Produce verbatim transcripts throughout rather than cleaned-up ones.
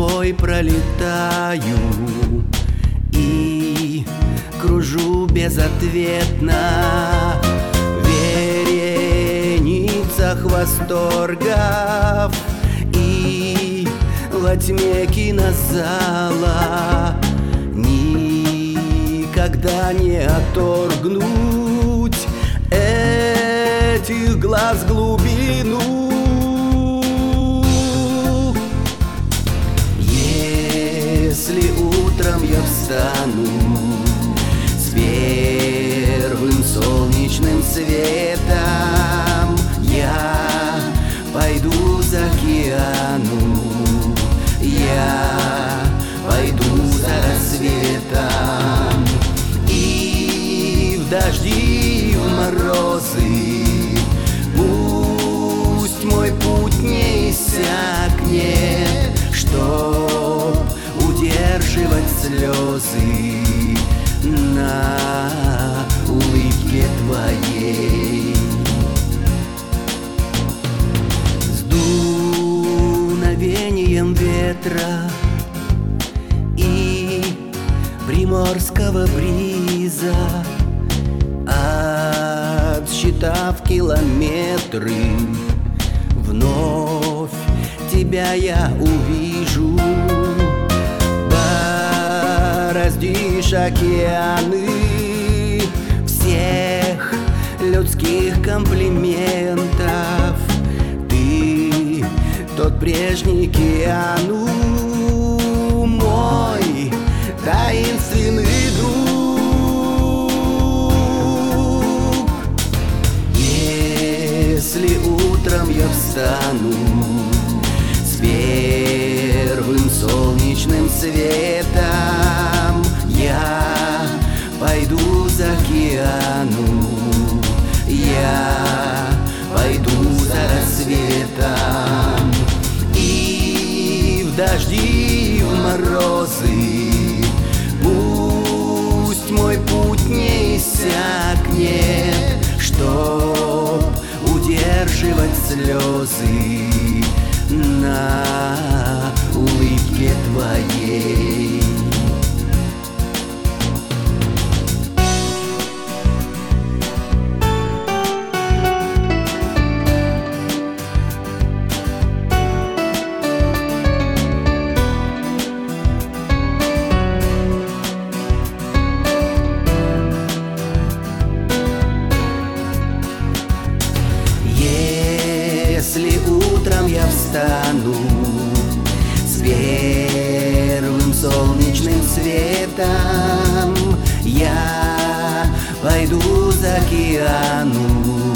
тобой пролетаю и кружу безответно в вереницах восторгов и во тьме кинозала. Никогда не отторгнуть этих глаз глубину. Если утром я встану с первым солнечным светом, я пойду за океану, я пойду за рассветом. И в дожди, и в морозы пусть мой путь не иссякнет, чтоб удерживать слезы на улыбке твоей. С дуновением ветра и приморского бриза, отсчитав километры, вновь тебя я увижу. Бороздишь океаны всех людских комплиментов. Ты тот прежний Киану, мой таинственный друг. Если утром я встану с первым солнечным светом, я пойду за океану, я пойду за рассветом. И в дожди, и в морозы пусть мой путь не иссякнет, чтоб удерживать слезы на улыбке твоей. Если утром я встану с первым солнечным светом, я пойду за океану,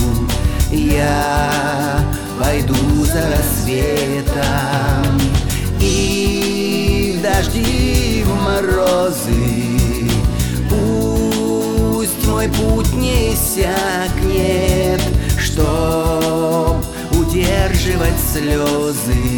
я пойду за рассветом. И в дожди, и в морозы пусть мой путь не иссякнет, чтоб удерживать слезы